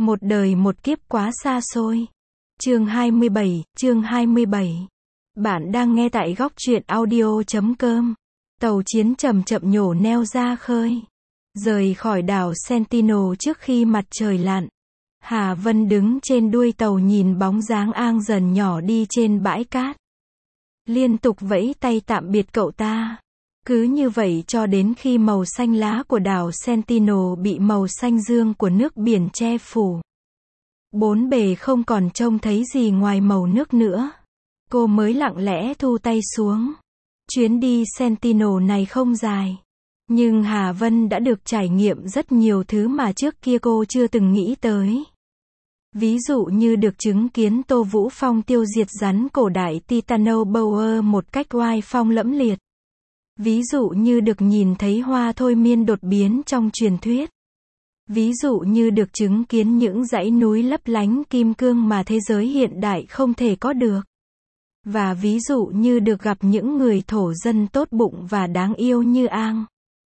Một đời một kiếp quá xa xôi. Chương 27. Bạn đang nghe tại góc truyện audio.com. Tàu chiến chậm chậm nhổ neo ra khơi. Rời khỏi đảo Sentinel trước khi mặt trời lặn. Hà Vân đứng trên đuôi tàu nhìn bóng dáng Ang dần nhỏ đi trên bãi cát. Liên tục vẫy tay tạm biệt cậu ta. Cứ như vậy cho đến khi màu xanh lá của đảo Sentinel bị màu xanh dương của nước biển che phủ. Bốn bề không còn trông thấy gì ngoài màu nước nữa. Cô mới lặng lẽ thu tay xuống. Chuyến đi Sentinel này không dài. Nhưng Hà Vân đã được trải nghiệm rất nhiều thứ mà trước kia cô chưa từng nghĩ tới. Ví dụ như được chứng kiến Tô Vũ Phong tiêu diệt rắn cổ đại Titanoboa một cách oai phong lẫm liệt. Ví dụ như được nhìn thấy hoa thôi miên đột biến trong truyền thuyết. Ví dụ như được chứng kiến những dãy núi lấp lánh kim cương mà thế giới hiện đại không thể có được. Và ví dụ như được gặp những người thổ dân tốt bụng và đáng yêu như Ang.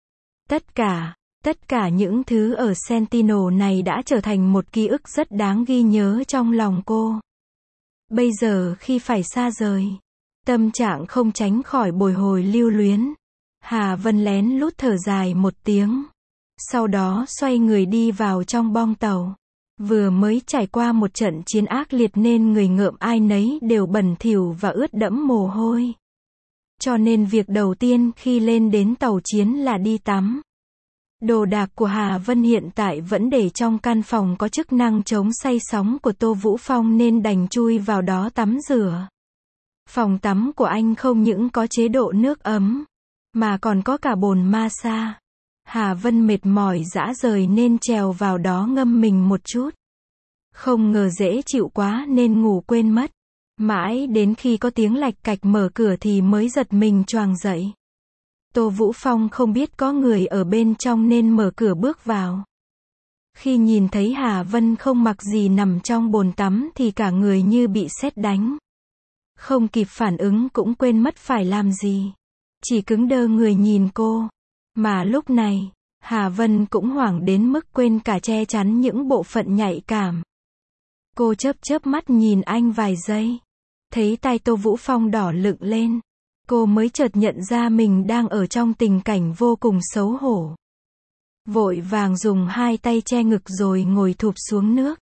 Tất cả những thứ ở Sentinel này đã trở thành một ký ức rất đáng ghi nhớ trong lòng cô. Bây giờ khi phải xa rời, tâm trạng không tránh khỏi bồi hồi lưu luyến. Hà Vân lén lút thở dài một tiếng. Sau đó xoay người đi vào trong boong tàu. Vừa mới trải qua một trận chiến ác liệt nên người ngợm ai nấy đều bẩn thỉu và ướt đẫm mồ hôi. Cho nên việc đầu tiên khi lên đến tàu chiến là đi tắm. Đồ đạc của Hà Vân hiện tại vẫn để trong căn phòng có chức năng chống say sóng của Tô Vũ Phong nên đành chui vào đó tắm rửa. Phòng tắm của anh không những có chế độ nước ấm, mà còn có cả bồn massage. Hà Vân mệt mỏi rã rời nên trèo vào đó ngâm mình một chút. Không ngờ dễ chịu quá nên ngủ quên mất. Mãi đến khi có tiếng lạch cạch mở cửa thì mới giật mình choàng dậy. Tô Vũ Phong không biết có người ở bên trong nên mở cửa bước vào. Khi nhìn thấy Hà Vân không mặc gì nằm trong bồn tắm thì cả người như bị sét đánh. Không kịp phản ứng cũng quên mất phải làm gì. Chỉ cứng đơ người nhìn cô. Mà lúc này, Hà Vân cũng hoảng đến mức quên cả che chắn những bộ phận nhạy cảm. Cô chớp mắt nhìn anh vài giây. Thấy tai Tô Vũ Phong đỏ lựng lên. Cô mới chợt nhận ra mình đang ở trong tình cảnh vô cùng xấu hổ. Vội vàng dùng hai tay che ngực rồi ngồi thụp xuống nước.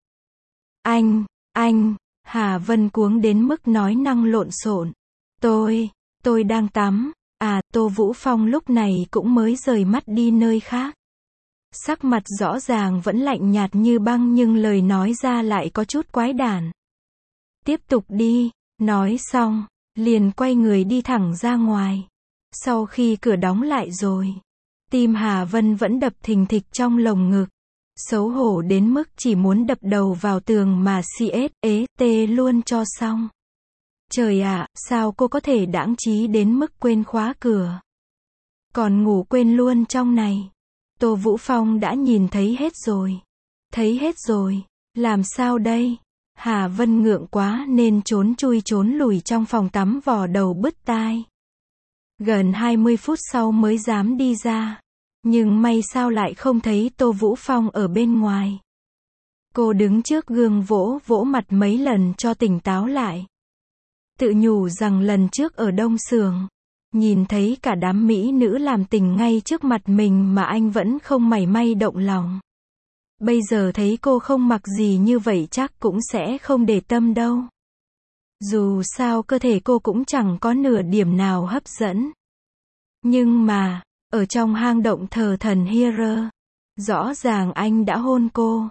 Anh, Hà Vân cuống đến mức nói năng lộn xộn. Tôi đang tắm. Tô Vũ Phong lúc này cũng mới rời mắt đi nơi khác. Sắc mặt rõ ràng vẫn lạnh nhạt như băng nhưng lời nói ra lại có chút quái đản. Tiếp tục đi, nói xong, liền quay người đi thẳng ra ngoài. Sau khi cửa đóng lại rồi, tim Hà Vân vẫn đập thình thịch trong lồng ngực. Xấu hổ đến mức chỉ muốn đập đầu vào tường mà CSET luôn cho xong. Trời ạ, sao cô có thể đãng trí đến mức quên khóa cửa. Còn ngủ quên luôn trong này. Tô Vũ Phong đã nhìn thấy hết rồi. Thấy hết rồi, làm sao đây? Hà Vân ngượng quá nên trốn lùi trong phòng tắm vò đầu bứt tai. Gần 20 phút sau mới dám đi ra. Nhưng may sao lại không thấy Tô Vũ Phong ở bên ngoài. Cô đứng trước gương vỗ mặt mấy lần cho tỉnh táo lại. Tự nhủ rằng lần trước ở Đông Xưởng, nhìn thấy cả đám mỹ nữ làm tình ngay trước mặt mình mà anh vẫn không mảy may động lòng. Bây giờ thấy cô không mặc gì như vậy chắc cũng sẽ không để tâm đâu. Dù sao cơ thể cô cũng chẳng có nửa điểm nào hấp dẫn. Nhưng mà, ở trong hang động thờ thần Hera, rõ ràng anh đã hôn cô.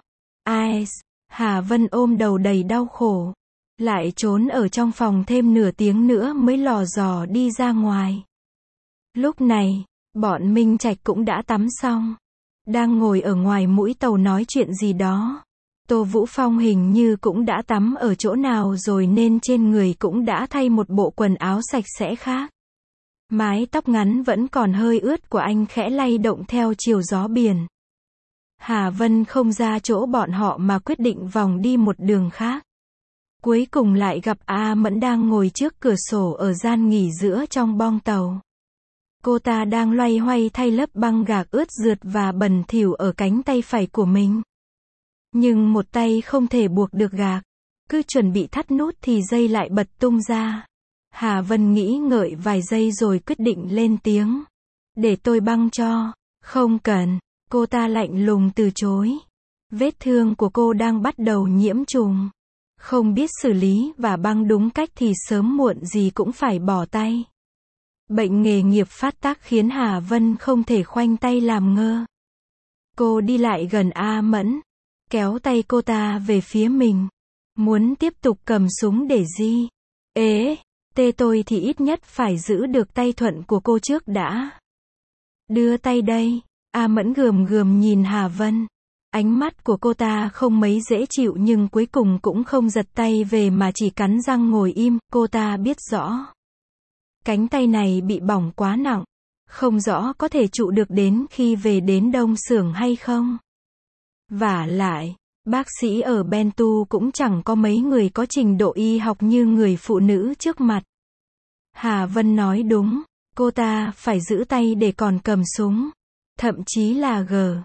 Hà Vân ôm đầu đầy đau khổ. Lại trốn ở trong phòng thêm nửa tiếng nữa mới lò dò đi ra ngoài. Lúc này, bọn Minh Trạch cũng đã tắm xong. Đang ngồi ở ngoài mũi tàu nói chuyện gì đó. Tô Vũ Phong hình như cũng đã tắm ở chỗ nào rồi nên trên người cũng đã thay một bộ quần áo sạch sẽ khác. Mái tóc ngắn vẫn còn hơi ướt của anh khẽ lay động theo chiều gió biển. Hà Vân không ra chỗ bọn họ mà quyết định vòng đi một đường khác. Cuối cùng lại gặp A Mẫn đang ngồi trước cửa sổ ở gian nghỉ giữa trong boong tàu. Cô ta đang loay hoay thay lớp băng gạc ướt rượt và bẩn thỉu ở cánh tay phải của mình. Nhưng một tay không thể buộc được gạc. Cứ chuẩn bị thắt nút thì dây lại bật tung ra. Hà Vân nghĩ ngợi vài giây rồi quyết định lên tiếng. Để tôi băng cho. Không cần. Cô ta lạnh lùng từ chối. Vết thương của cô đang bắt đầu nhiễm trùng. Không biết xử lý và băng đúng cách thì sớm muộn gì cũng phải bỏ tay. Bệnh nghề nghiệp phát tác khiến Hà Vân không thể khoanh tay làm ngơ. Cô đi lại gần A Mẫn, kéo tay cô ta về phía mình. Muốn tiếp tục cầm súng để gì? Ế, tôi thì ít nhất phải giữ được tay thuận của cô trước đã. Đưa tay đây. A Mẫn gườm gườm nhìn Hà Vân. Ánh mắt của cô ta không mấy dễ chịu nhưng cuối cùng cũng không giật tay về mà chỉ cắn răng ngồi im. Cô ta biết rõ. Cánh tay này bị bỏng quá nặng. Không rõ có thể trụ được đến khi về đến Đông Xưởng hay không. Vả lại, bác sĩ ở Bentu cũng chẳng có mấy người có trình độ y học như người phụ nữ trước mặt. Hà Vân nói đúng. Cô ta phải giữ tay để còn cầm súng. Thậm chí là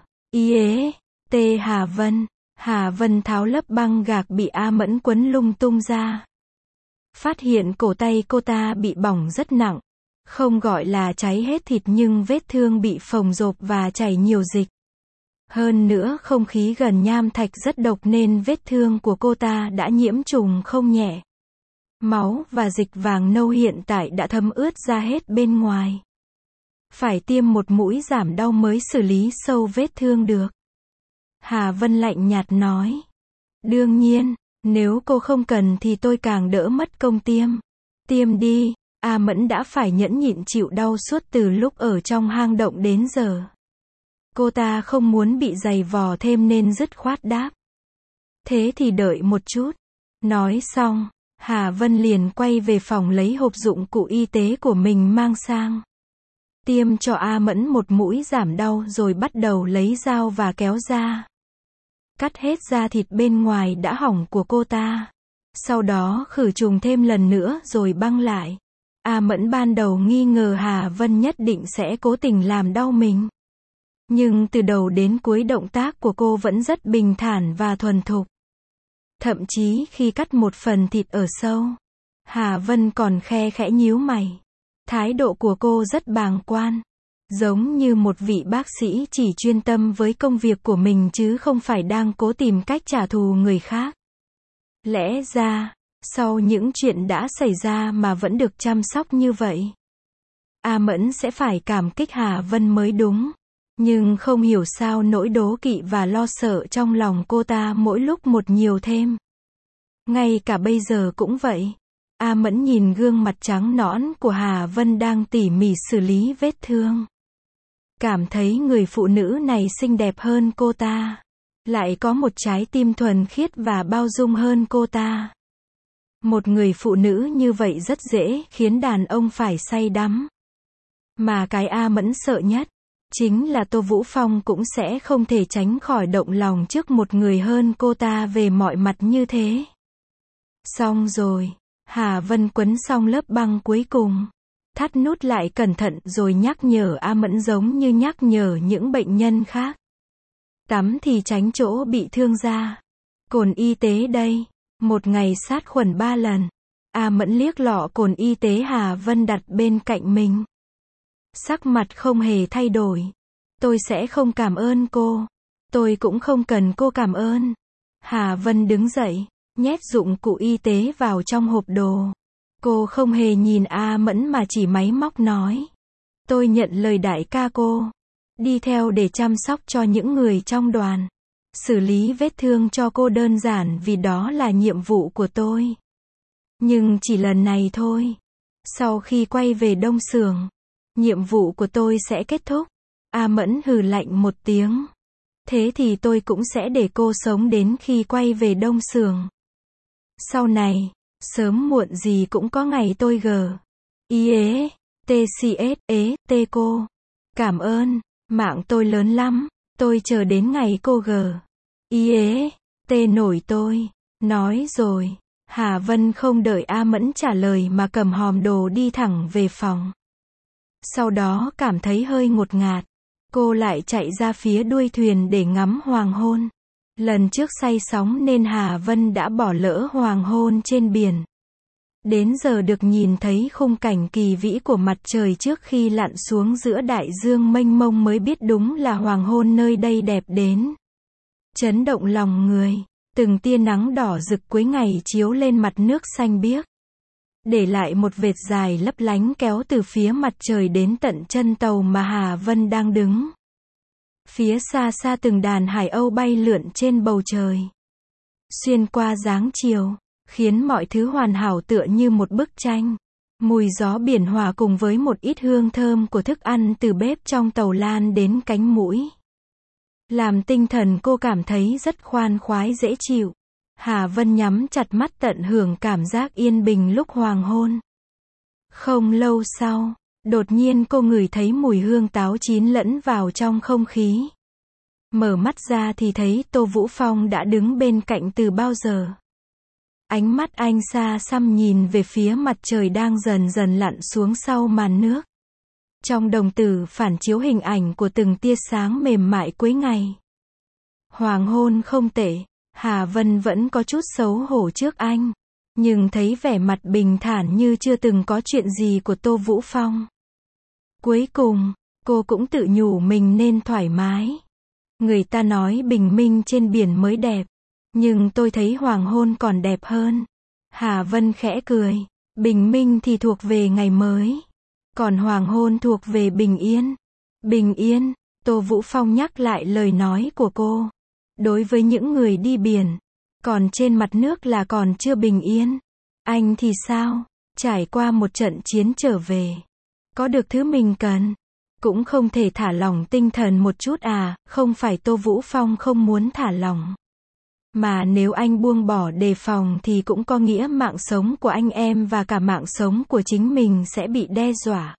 Hà Vân. Hà Vân tháo lớp băng gạc bị A Mẫn quấn lung tung ra. Phát hiện cổ tay cô ta bị bỏng rất nặng. Không gọi là cháy hết thịt nhưng vết thương bị phồng rộp và chảy nhiều dịch. Hơn nữa không khí gần nham thạch rất độc nên vết thương của cô ta đã nhiễm trùng không nhẹ. Máu và dịch vàng nâu hiện tại đã thấm ướt ra hết bên ngoài. Phải tiêm một mũi giảm đau mới xử lý sâu vết thương được. Hà Vân lạnh nhạt nói. Đương nhiên, nếu cô không cần thì tôi càng đỡ mất công tiêm. Tiêm đi. A Mẫn đã phải nhẫn nhịn chịu đau suốt từ lúc ở trong hang động đến giờ. Cô ta không muốn bị giày vò thêm nên dứt khoát đáp. Thế thì đợi một chút. Nói xong, Hà Vân liền quay về phòng lấy hộp dụng cụ y tế của mình mang sang. Tiêm cho A Mẫn một mũi giảm đau rồi bắt đầu lấy dao và kéo ra. Cắt hết da thịt bên ngoài đã hỏng của cô ta. Sau đó khử trùng thêm lần nữa rồi băng lại. A Mẫn ban đầu nghi ngờ Hà Vân nhất định sẽ cố tình làm đau mình. Nhưng từ đầu đến cuối động tác của cô vẫn rất bình thản và thuần thục. Thậm chí khi cắt một phần thịt ở sâu, Hà Vân còn khe khẽ nhíu mày. Thái độ của cô rất bàng quan. Giống như một vị bác sĩ chỉ chuyên tâm với công việc của mình chứ không phải đang cố tìm cách trả thù người khác. Lẽ ra, sau những chuyện đã xảy ra mà vẫn được chăm sóc như vậy, A Mẫn sẽ phải cảm kích Hà Vân mới đúng. Nhưng không hiểu sao nỗi đố kỵ và lo sợ trong lòng cô ta mỗi lúc một nhiều thêm. Ngay cả bây giờ cũng vậy. A Mẫn nhìn gương mặt trắng nõn của Hà Vân đang tỉ mỉ xử lý vết thương. Cảm thấy người phụ nữ này xinh đẹp hơn cô ta. Lại có một trái tim thuần khiết và bao dung hơn cô ta. Một người phụ nữ như vậy rất dễ khiến đàn ông phải say đắm. Mà cái A Mẫn sợ nhất, chính là Tô Vũ Phong cũng sẽ không thể tránh khỏi động lòng trước một người hơn cô ta về mọi mặt như thế. Xong rồi, Hà Vân quấn xong lớp băng cuối cùng. Thắt nút lại cẩn thận rồi nhắc nhở A Mẫn giống như nhắc nhở những bệnh nhân khác. Tắm thì tránh chỗ bị thương da. Cồn y tế đây. Một ngày sát khuẩn 3 lần. A Mẫn liếc lọ cồn y tế Hà Vân đặt bên cạnh mình. Sắc mặt không hề thay đổi. Tôi sẽ không cảm ơn cô. Tôi cũng không cần cô cảm ơn. Hà Vân đứng dậy, nhét dụng cụ y tế vào trong hộp đồ. Cô không hề nhìn A Mẫn mà chỉ máy móc nói. Tôi nhận lời đại ca cô. Đi theo để chăm sóc cho những người trong đoàn. Xử lý vết thương cho cô đơn giản vì đó là nhiệm vụ của tôi. Nhưng chỉ lần này thôi. Sau khi quay về Đông Xưởng, nhiệm vụ của tôi sẽ kết thúc. A Mẫn hừ lạnh một tiếng. Thế thì tôi cũng sẽ để cô sống đến khi quay về Đông Xưởng. Sau này, sớm muộn gì cũng có ngày tôi cô. Cảm ơn, mạng tôi lớn lắm, tôi chờ đến ngày cô nổi tôi. Nói rồi, Hà Vân không đợi A Mẫn trả lời mà cầm hòm đồ đi thẳng về phòng. Sau đó cảm thấy hơi ngột ngạt, cô lại chạy ra phía đuôi thuyền để ngắm hoàng hôn. Lần trước say sóng nên Hà Vân đã bỏ lỡ hoàng hôn trên biển. Đến giờ được nhìn thấy khung cảnh kỳ vĩ của mặt trời trước khi lặn xuống giữa đại dương mênh mông mới biết đúng là hoàng hôn nơi đây đẹp đến chấn động lòng người. Từng tia nắng đỏ rực cuối ngày chiếu lên mặt nước xanh biếc, để lại một vệt dài lấp lánh kéo từ phía mặt trời đến tận chân tàu mà Hà Vân đang đứng. Phía xa xa từng đàn hải âu bay lượn trên bầu trời, xuyên qua dáng chiều, khiến mọi thứ hoàn hảo tựa như một bức tranh. Mùi gió biển hòa cùng với một ít hương thơm của thức ăn từ bếp trong tàu lan đến cánh mũi, làm tinh thần cô cảm thấy rất khoan khoái dễ chịu. Hà Vân nhắm chặt mắt tận hưởng cảm giác yên bình lúc hoàng hôn. Không lâu sau, đột nhiên cô ngửi thấy mùi hương táo chín lẫn vào trong không khí. Mở mắt ra thì thấy Tô Vũ Phong đã đứng bên cạnh từ bao giờ. Ánh mắt anh xa xăm nhìn về phía mặt trời đang dần dần lặn xuống sau màn nước. Trong đồng tử phản chiếu hình ảnh của từng tia sáng mềm mại cuối ngày. Hoàng hôn không tệ, Hà Vân vẫn có chút xấu hổ trước anh, nhưng thấy vẻ mặt bình thản như chưa từng có chuyện gì của Tô Vũ Phong. Cuối cùng, cô cũng tự nhủ mình nên thoải mái. Người ta nói bình minh trên biển mới đẹp, nhưng tôi thấy hoàng hôn còn đẹp hơn. Hà Vân khẽ cười, bình minh thì thuộc về ngày mới, còn hoàng hôn thuộc về bình yên. Bình yên, Tô Vũ Phong nhắc lại lời nói của cô. Đối với những người đi biển, còn trên mặt nước là còn chưa bình yên. Anh thì sao? Trải qua một trận chiến trở về, có được thứ mình cần, cũng không thể thả lỏng tinh thần một chút à? Không phải Tô Vũ Phong không muốn thả lỏng, mà nếu anh buông bỏ đề phòng thì cũng có nghĩa mạng sống của anh em và cả mạng sống của chính mình sẽ bị đe dọa.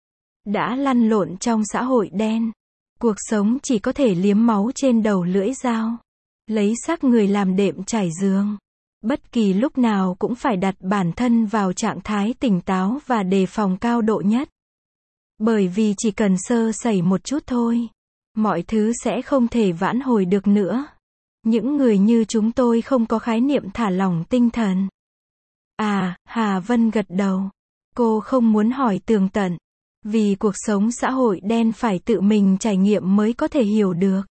Đã lăn lộn trong xã hội đen, cuộc sống chỉ có thể liếm máu trên đầu lưỡi dao, lấy xác người làm đệm trải giường. Bất kỳ lúc nào cũng phải đặt bản thân vào trạng thái tỉnh táo và đề phòng cao độ nhất. Bởi vì chỉ cần sơ sẩy một chút thôi, mọi thứ sẽ không thể vãn hồi được nữa. Những người như chúng tôi không có khái niệm thả lỏng tinh thần. À, Hà Vân gật đầu. Cô không muốn hỏi tường tận, vì cuộc sống xã hội đen phải tự mình trải nghiệm mới có thể hiểu được.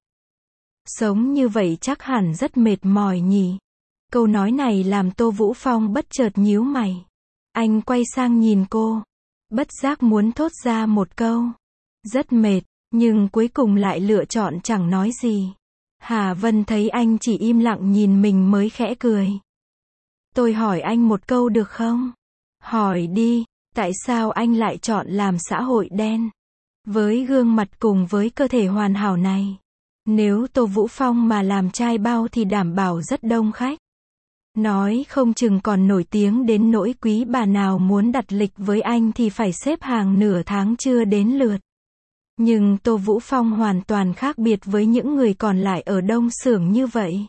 Sống như vậy chắc hẳn rất mệt mỏi nhỉ. Câu nói này làm Tô Vũ Phong bất chợt nhíu mày. Anh quay sang nhìn cô, bất giác muốn thốt ra một câu. Rất mệt, nhưng cuối cùng lại lựa chọn chẳng nói gì. Hà Vân thấy anh chỉ im lặng nhìn mình mới khẽ cười. Tôi hỏi anh một câu được không? Hỏi đi, tại sao anh lại chọn làm xã hội đen? Với gương mặt cùng với cơ thể hoàn hảo này, nếu Tô Vũ Phong mà làm trai bao thì đảm bảo rất đông khách. Nói không chừng còn nổi tiếng đến nỗi quý bà nào muốn đặt lịch với anh thì phải xếp hàng nửa tháng chưa đến lượt. Nhưng Tô Vũ Phong hoàn toàn khác biệt với những người còn lại ở Đông Xưởng như vậy.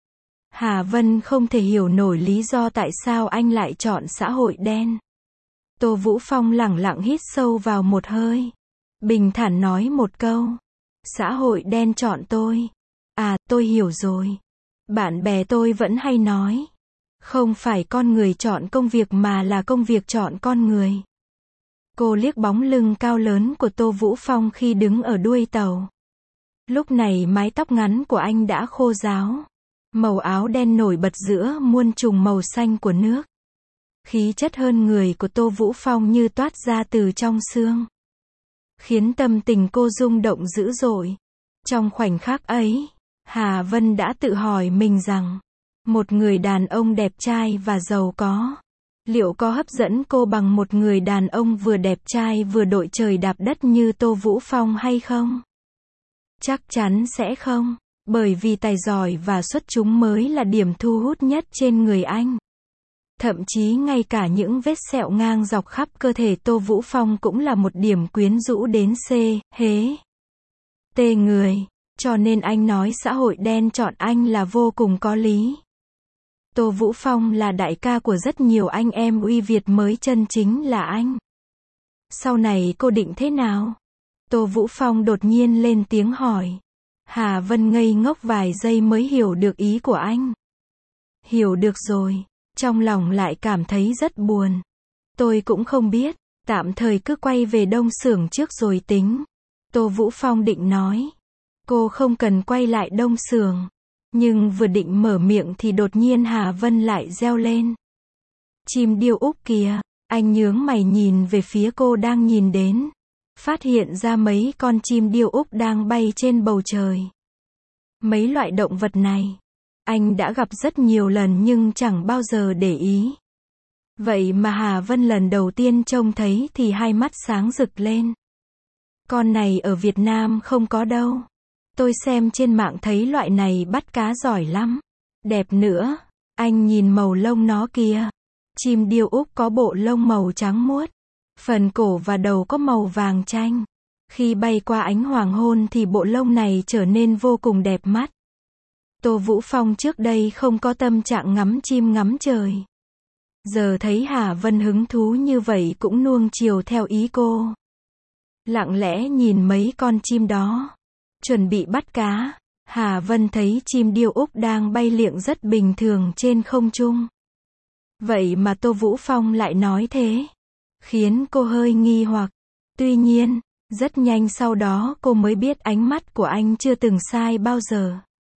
Hà Vân không thể hiểu nổi lý do tại sao anh lại chọn xã hội đen. Tô Vũ Phong lẳng lặng hít sâu vào một hơi, bình thản nói một câu. Xã hội đen chọn tôi. À, tôi hiểu rồi. Bạn bè tôi vẫn hay nói, không phải con người chọn công việc mà là công việc chọn con người. Cô liếc bóng lưng cao lớn của Tô Vũ Phong khi đứng ở đuôi tàu. Lúc này mái tóc ngắn của anh đã khô ráo. Màu áo đen nổi bật giữa muôn trùng màu xanh của nước. Khí chất hơn người của Tô Vũ Phong như toát ra từ trong xương, khiến tâm tình cô rung động dữ dội. Trong khoảnh khắc ấy, Hà Vân đã tự hỏi mình rằng, một người đàn ông đẹp trai và giàu có, liệu có hấp dẫn cô bằng một người đàn ông vừa đẹp trai vừa đội trời đạp đất như Tô Vũ Phong hay không? Chắc chắn sẽ không, bởi vì tài giỏi và xuất chúng mới là điểm thu hút nhất trên người anh. Thậm chí ngay cả những vết sẹo ngang dọc khắp cơ thể Tô Vũ Phong cũng là một điểm quyến rũ đến tê người. Cho nên anh nói xã hội đen chọn anh là vô cùng có lý. Tô Vũ Phong là đại ca của rất nhiều anh em uy Việt mới chân chính là anh. Sau này cô định thế nào? Tô Vũ Phong đột nhiên lên tiếng hỏi. Hà Vân ngây ngốc vài giây mới hiểu được ý của anh. Hiểu được rồi. Trong lòng lại cảm thấy rất buồn. Tôi cũng không biết, tạm thời cứ quay về Đông Xưởng trước rồi tính. Tô Vũ Phong định nói. Cô không cần quay lại Đông Xưởng. Nhưng vừa định mở miệng thì đột nhiên Hà Vân lại reo lên. Chim điêu Úc kìa, anh nhướng mày nhìn về phía cô đang nhìn đến. Phát hiện ra mấy con chim điêu Úc đang bay trên bầu trời. Mấy loại động vật này, anh đã gặp rất nhiều lần nhưng chẳng bao giờ để ý. Vậy mà Hà Vân lần đầu tiên trông thấy thì hai mắt sáng rực lên. Con này ở Việt Nam không có đâu. Tôi xem trên mạng thấy loại này bắt cá giỏi lắm. Đẹp nữa, anh nhìn màu lông nó kìa. Chim điêu Úc có bộ lông màu trắng muốt. Phần cổ và đầu có màu vàng chanh. Khi bay qua ánh hoàng hôn thì bộ lông này trở nên vô cùng đẹp mắt. Tô Vũ Phong trước đây không có tâm trạng ngắm chim ngắm trời. Giờ thấy Hà Vân hứng thú như vậy cũng nuông chiều theo ý cô. Lặng lẽ nhìn mấy con chim đó. Chuẩn bị bắt cá. Hà Vân thấy chim điêu Úc đang bay liệng rất bình thường trên không trung. Vậy mà Tô Vũ Phong lại nói thế. Khiến cô hơi nghi hoặc. Tuy nhiên, rất nhanh sau đó cô mới biết ánh mắt của anh chưa từng sai bao giờ.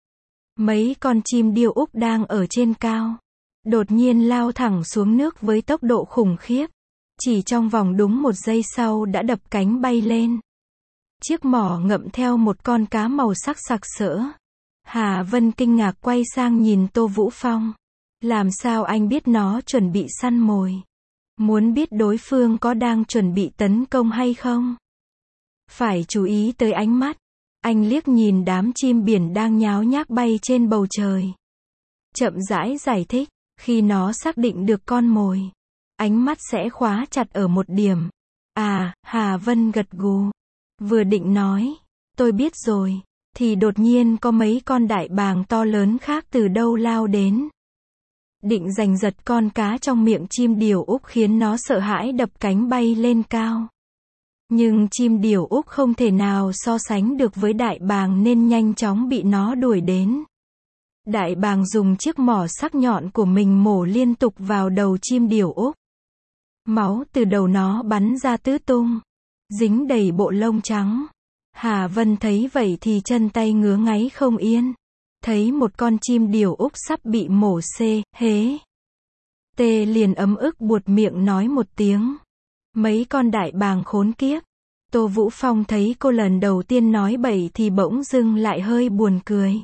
Mấy con chim điêu Úc đang ở trên cao. Đột nhiên lao thẳng xuống nước với tốc độ khủng khiếp. Chỉ trong vòng đúng 1 giây sau đã đập cánh bay lên. Chiếc mỏ ngậm theo một con cá màu sắc sặc sỡ. Hà Vân kinh ngạc quay sang nhìn Tô Vũ Phong. Làm sao anh biết nó chuẩn bị săn mồi? Muốn biết đối phương có đang chuẩn bị tấn công hay không? Phải chú ý tới ánh mắt. Anh liếc nhìn đám chim biển đang nháo nhác bay trên bầu trời. Chậm rãi giải thích, khi nó xác định được con mồi, ánh mắt sẽ khóa chặt ở một điểm. À, Hà Vân gật gù. Vừa định nói, tôi biết rồi, thì đột nhiên có mấy con đại bàng to lớn khác từ đâu lao đến. Định giành giật con cá trong miệng chim điểu Úc khiến nó sợ hãi đập cánh bay lên cao. Nhưng chim điểu Úc không thể nào so sánh được với đại bàng nên nhanh chóng bị nó đuổi đến. Đại bàng dùng chiếc mỏ sắc nhọn của mình mổ liên tục vào đầu chim điểu Úc. Máu từ đầu nó bắn ra tứ tung, dính đầy bộ lông trắng. Hà Vân thấy vậy thì chân tay ngứa ngáy không yên. Thấy một con chim điểu Úc sắp bị mổ hế. Tê liền ấm ức buột miệng nói một tiếng. Mấy con đại bàng khốn kiếp. Tô Vũ Phong thấy cô lần đầu tiên nói bậy thì bỗng dưng lại hơi buồn cười.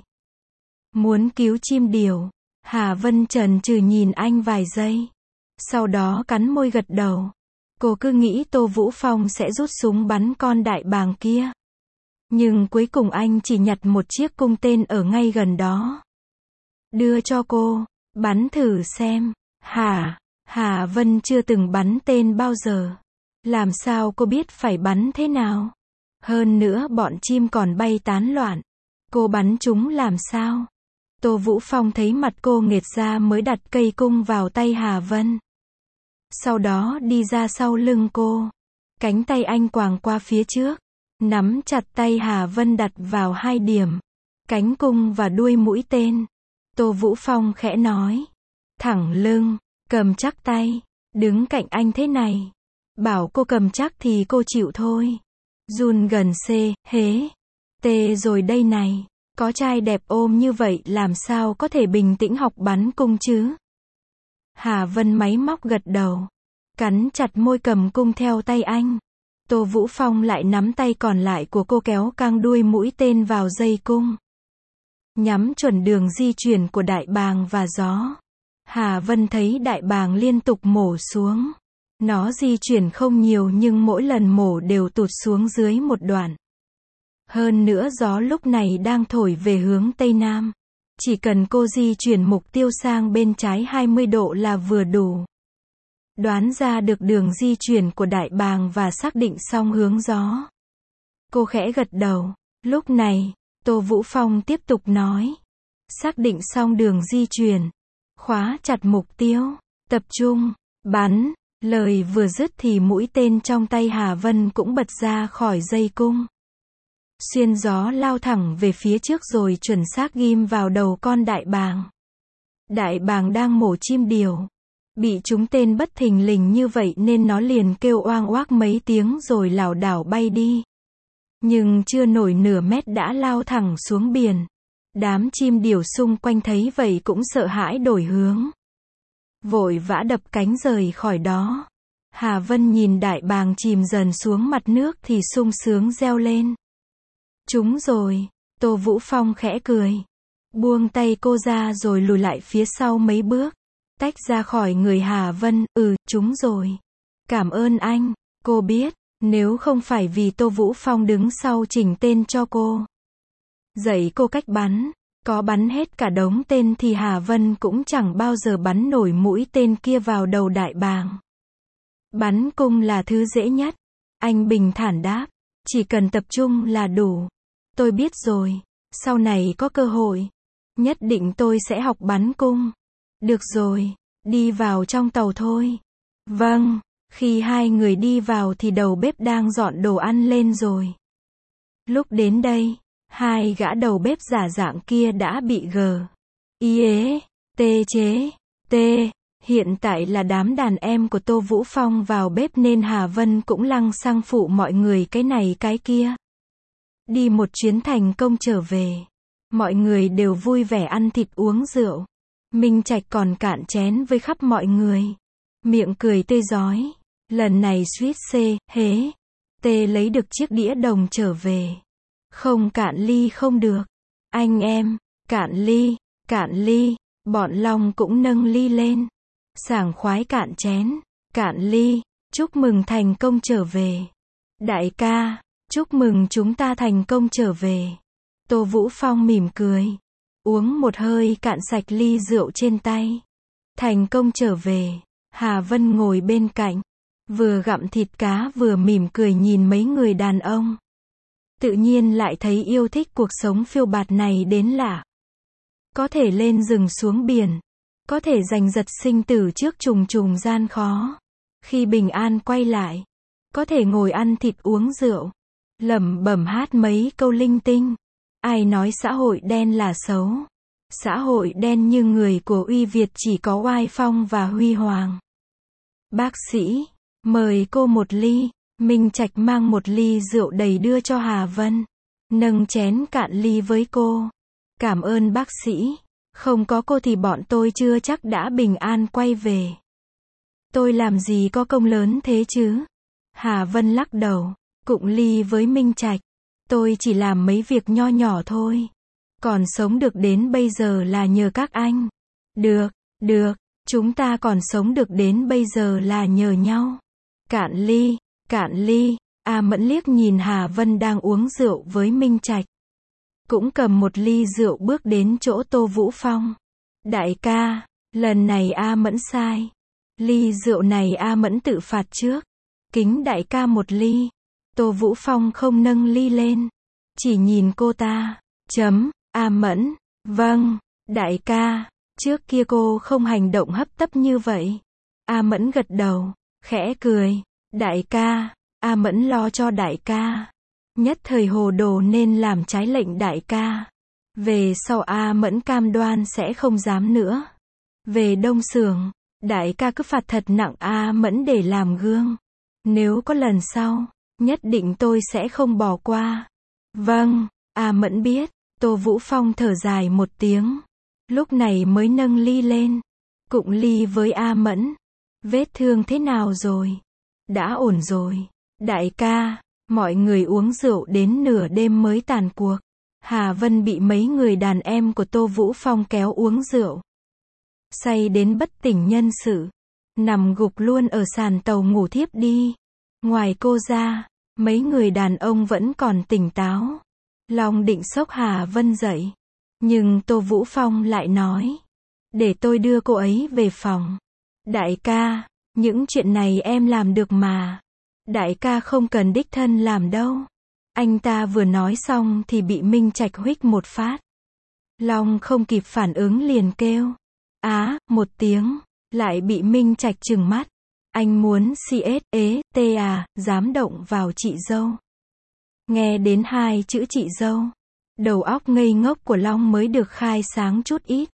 Muốn cứu chim điểu. Hà Vân chần chừ nhìn anh vài giây. Sau đó cắn môi gật đầu. Cô cứ nghĩ Tô Vũ Phong sẽ rút súng bắn con đại bàng kia. Nhưng cuối cùng anh chỉ nhặt một chiếc cung tên ở ngay gần đó. Đưa cho cô, bắn thử xem. Hà Vân chưa từng bắn tên bao giờ. Làm sao cô biết phải bắn thế nào? Hơn nữa bọn chim còn bay tán loạn. Cô bắn chúng làm sao? Tô Vũ Phong thấy mặt cô nghệt ra mới đặt cây cung vào tay Hà Vân. Sau đó đi ra sau lưng cô. Cánh tay anh quàng qua phía trước. Nắm chặt tay Hà Vân đặt vào 2 điểm. Cánh cung và đuôi mũi tên. Tô Vũ Phong khẽ nói. Thẳng lưng, cầm chắc tay. Đứng cạnh anh thế này. Bảo cô cầm chắc thì cô chịu thôi. Run gần hế. Tê rồi đây này. Có trai đẹp ôm như vậy làm sao có thể bình tĩnh học bắn cung chứ? Hà Vân máy móc gật đầu. Cắn chặt môi cầm cung theo tay anh. Tô Vũ Phong lại nắm tay còn lại của cô kéo căng đuôi mũi tên vào dây cung. Nhắm chuẩn đường di chuyển của đại bàng và gió. Hà Vân thấy đại bàng liên tục mổ xuống. Nó di chuyển không nhiều nhưng mỗi lần mổ đều tụt xuống dưới một đoạn. Hơn nữa gió lúc này đang thổi về hướng Tây Nam. Chỉ cần cô di chuyển mục tiêu sang bên trái 20 độ là vừa đủ. Đoán ra được đường di chuyển của đại bàng và xác định xong hướng gió. Cô khẽ gật đầu. Lúc này, Tô Vũ Phong tiếp tục nói. Xác định xong đường di chuyển. Khóa chặt mục tiêu. Tập trung. Bắn. Lời vừa dứt thì mũi tên trong tay Hà Vân cũng bật ra khỏi dây cung. xuyên gió lao thẳng về phía trước rồi chuẩn xác ghim vào đầu con đại bàng. Đại bàng đang mổ chim điểu. Bị trúng tên bất thình lình như vậy nên nó liền kêu oang oác mấy tiếng rồi lảo đảo bay đi. Nhưng chưa nổi nửa mét đã lao thẳng xuống biển. Đám chim điểu xung quanh thấy vậy cũng sợ hãi đổi hướng. Vội vã đập cánh rời khỏi đó. Hà Vân nhìn đại bàng chìm dần xuống mặt nước thì sung sướng reo lên. Trúng rồi, Tô Vũ Phong khẽ cười. Buông tay cô ra rồi lùi lại phía sau mấy bước. Tách ra khỏi người Hà Vân, trúng rồi. Cảm ơn anh, cô biết, nếu không phải vì Tô Vũ Phong đứng sau chỉnh tên cho cô. Dạy cô cách bắn, có bắn hết cả đống tên thì Hà Vân cũng chẳng bao giờ bắn nổi mũi tên kia vào đầu đại bàng. Bắn cung là thứ dễ nhất. Anh bình thản đáp, chỉ cần tập trung là đủ. Tôi biết rồi, sau này có cơ hội, nhất định tôi sẽ học bắn cung. Được rồi, đi vào trong tàu thôi. Vâng, khi hai người đi vào thì đầu bếp đang dọn đồ ăn lên rồi. Lúc đến đây, hai gã đầu bếp giả dạng kia đã bị chế. Hiện tại là đám đàn em của Tô Vũ Phong vào bếp nên Hà Vân cũng lăng xăng phụ mọi người cái này cái kia. Đi một chuyến thành công trở về. Mọi người đều vui vẻ ăn thịt uống rượu. Minh Trạch còn cạn chén với khắp mọi người. Miệng cười tươi rói. Lần này suýt lấy được chiếc đĩa đồng trở về. Không cạn ly không được. Anh em, cạn ly. Bọn Long cũng nâng ly lên. Sảng khoái cạn chén, cạn ly. Chúc mừng thành công trở về. Đại ca, chúc mừng chúng ta thành công trở về. Tô Vũ Phong mỉm cười. Uống một hơi cạn sạch ly rượu trên tay. Thành công trở về. Hà Vân ngồi bên cạnh. Vừa gặm thịt cá vừa mỉm cười nhìn mấy người đàn ông. Tự nhiên lại thấy yêu thích cuộc sống phiêu bạt này đến lạ. Có thể lên rừng xuống biển. Có thể giành giật sinh tử trước trùng trùng gian khó. Khi bình an quay lại. Có thể ngồi ăn thịt uống rượu. Lẩm bẩm hát mấy câu linh tinh. Ai nói xã hội đen là xấu. Xã hội đen như người của Uy Việt chỉ có oai phong và huy hoàng. Bác sĩ, mời cô một ly. Minh Trạch mang một ly rượu đầy đưa cho Hà Vân. Nâng chén cạn ly với cô. Cảm ơn bác sĩ. Không có cô thì bọn tôi chưa chắc đã bình an quay về. Tôi làm gì có công lớn thế chứ? Hà Vân lắc đầu, cụng ly với Minh Trạch. Tôi chỉ làm mấy việc nho nhỏ thôi. Còn sống được đến bây giờ là nhờ các anh. Được, chúng ta còn sống được đến bây giờ là nhờ nhau. Cạn ly. A Mẫn liếc nhìn Hà Vân đang uống rượu với Minh Trạch. Cũng cầm một ly rượu bước đến chỗ Tô Vũ Phong. Đại ca, lần này A Mẫn sai. Ly rượu này A Mẫn tự phạt trước. Kính đại ca một ly. Tô Vũ Phong không nâng ly lên. Chỉ nhìn cô ta. A Mẫn, vâng, đại ca, trước kia cô không hành động hấp tấp như vậy. A Mẫn gật đầu, khẽ cười. Đại ca, A Mẫn lo cho đại ca. Nhất thời hồ đồ nên làm trái lệnh đại ca. Về sau A Mẫn cam đoan sẽ không dám nữa. Về Đông Xưởng, đại ca cứ phạt thật nặng A Mẫn để làm gương. Nếu có lần sau, nhất định tôi sẽ không bỏ qua. Vâng, A Mẫn biết. Tô Vũ Phong thở dài một tiếng. Lúc này mới nâng ly lên. Cụng ly với A Mẫn. Vết thương thế nào rồi? Đã ổn rồi. Đại ca, mọi người uống rượu đến nửa đêm mới tàn cuộc. Hà Vân bị mấy người đàn em của Tô Vũ Phong kéo uống rượu. Say đến bất tỉnh nhân sự. Nằm gục luôn ở sàn tàu ngủ thiếp đi. Ngoài cô ra, mấy người đàn ông vẫn còn tỉnh táo. Long định xốc Hà Vân dậy. Nhưng Tô Vũ Phong lại nói. Để tôi đưa cô ấy về phòng. Đại ca, những chuyện này em làm được mà. Đại ca không cần đích thân làm đâu. Anh ta vừa nói xong thì bị Minh Trạch huých một phát. Long không kịp phản ứng liền kêu. Một tiếng. Lại bị Minh Trạch trừng mắt. Anh muốn dám động vào chị dâu. Nghe đến hai chữ chị dâu, đầu óc ngây ngốc của Long mới được khai sáng chút ít.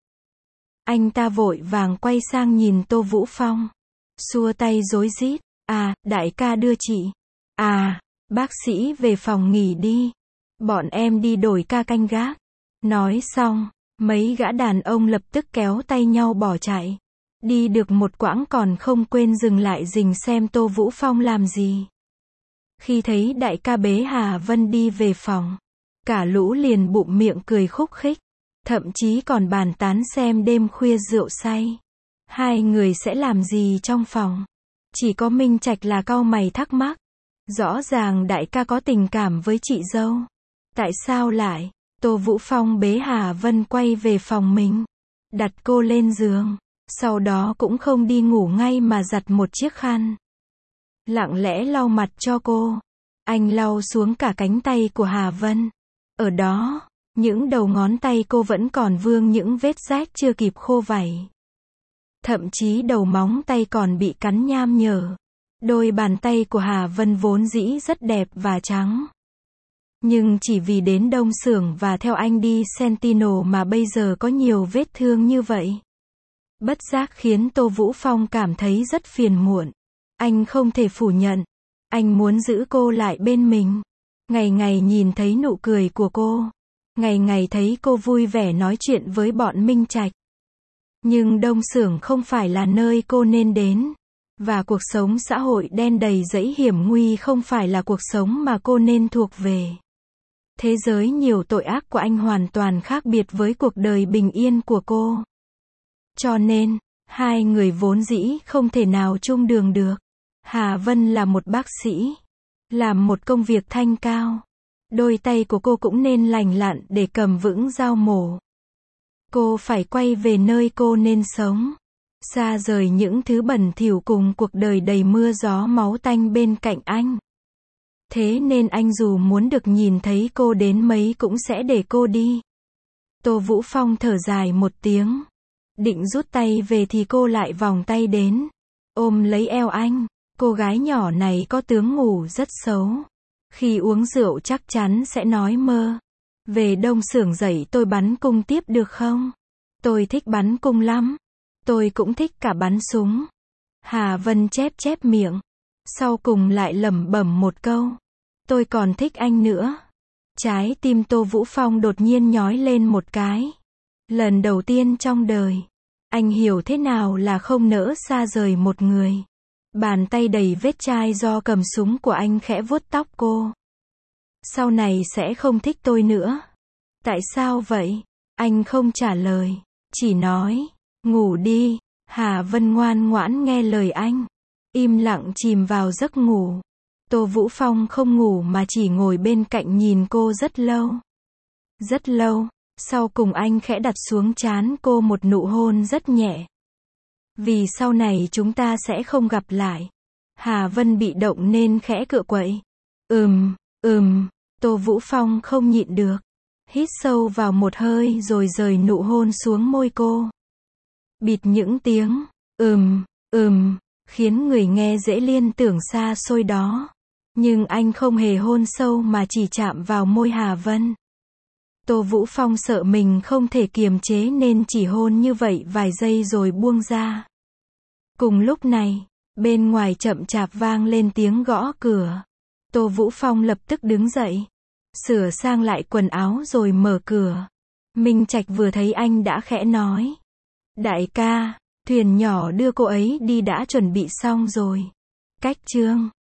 Anh ta vội vàng quay sang nhìn Tô Vũ Phong, xua tay rối rít, à, đại ca đưa chị. À, bác sĩ về phòng nghỉ đi. Bọn em đi đổi ca canh gác. Nói xong, mấy gã đàn ông lập tức kéo tay nhau bỏ chạy. Đi được một quãng còn không quên dừng lại rình xem Tô Vũ Phong làm gì. Khi thấy đại ca bế Hà Vân đi về phòng, cả lũ liền bụm miệng cười khúc khích, thậm chí còn bàn tán xem đêm khuya rượu say, hai người sẽ làm gì trong phòng. Chỉ có Minh Trạch là cau mày thắc mắc, rõ ràng đại ca có tình cảm với chị dâu, tại sao lại? Tô Vũ Phong bế Hà Vân quay về phòng mình, đặt cô lên giường, sau đó cũng không đi ngủ ngay mà giặt một chiếc khăn, lặng lẽ lau mặt cho cô. Anh lau xuống cả cánh tay của Hà Vân. Ở đó, những đầu ngón tay cô vẫn còn vương những vết rách chưa kịp khô vảy. Thậm chí đầu móng tay còn bị cắn nham nhở. Đôi bàn tay của Hà Vân vốn dĩ rất đẹp và trắng. Nhưng chỉ vì đến Đông Xưởng và theo anh đi Sentinel mà bây giờ có nhiều vết thương như vậy. Bất giác khiến Tô Vũ Phong cảm thấy rất phiền muộn. Anh không thể phủ nhận. Anh muốn giữ cô lại bên mình. Ngày ngày nhìn thấy nụ cười của cô. Ngày ngày thấy cô vui vẻ nói chuyện với bọn Minh Trạch. Nhưng Đông Xưởng không phải là nơi cô nên đến. Và cuộc sống xã hội đen đầy rẫy hiểm nguy không phải là cuộc sống mà cô nên thuộc về. Thế giới nhiều tội ác của anh hoàn toàn khác biệt với cuộc đời bình yên của cô. Cho nên, hai người vốn dĩ không thể nào chung đường được. Hà Vân là một bác sĩ, làm một công việc thanh cao. Đôi tay của cô cũng nên lành lặn để cầm vững dao mổ. Cô phải quay về nơi cô nên sống, xa rời những thứ bẩn thỉu cùng cuộc đời đầy mưa gió máu tanh bên cạnh anh. Thế nên anh dù muốn được nhìn thấy cô đến mấy cũng sẽ để cô đi. Tô Vũ Phong thở dài một tiếng, định rút tay về thì cô lại vòng tay đến, ôm lấy eo anh. Cô gái nhỏ này có tướng ngủ rất xấu. Khi uống rượu chắc chắn sẽ nói mơ. Về Đông Xưởng dạy tôi bắn cung tiếp được không? Tôi thích bắn cung lắm. Tôi cũng thích cả bắn súng. Hà Vân chép chép miệng. Sau cùng lại lẩm bẩm một câu. Tôi còn thích anh nữa. Trái tim Tô Vũ Phong đột nhiên nhói lên một cái. Lần đầu tiên trong đời, anh hiểu thế nào là không nỡ xa rời một người. Bàn tay đầy vết chai do cầm súng của anh khẽ vuốt tóc cô. Sau này sẽ không thích tôi nữa. Tại sao vậy? Anh không trả lời, chỉ nói, ngủ đi. Hà Vân ngoan ngoãn nghe lời anh, im lặng chìm vào giấc ngủ. Tô Vũ Phong không ngủ mà chỉ ngồi bên cạnh nhìn cô rất lâu. Rất lâu, sau cùng anh khẽ đặt xuống trán cô một nụ hôn rất nhẹ. Vì sau này chúng ta sẽ không gặp lại. Hà Vân bị động nên khẽ cựa quậy. Tô Vũ Phong không nhịn được. Hít sâu vào một hơi rồi rời nụ hôn xuống môi cô. Bịt những tiếng, khiến người nghe dễ liên tưởng xa xôi đó. Nhưng anh không hề hôn sâu mà chỉ chạm vào môi Hà Vân. Tô Vũ Phong sợ mình không thể kiềm chế nên chỉ hôn như vậy vài giây rồi buông ra. Cùng lúc này, bên ngoài chậm chạp vang lên tiếng gõ cửa. Tô Vũ Phong lập tức đứng dậy, sửa sang lại quần áo rồi mở cửa. Minh Trạch vừa thấy anh đã khẽ nói. Đại ca, thuyền nhỏ đưa cô ấy đi đã chuẩn bị xong rồi. Cách chương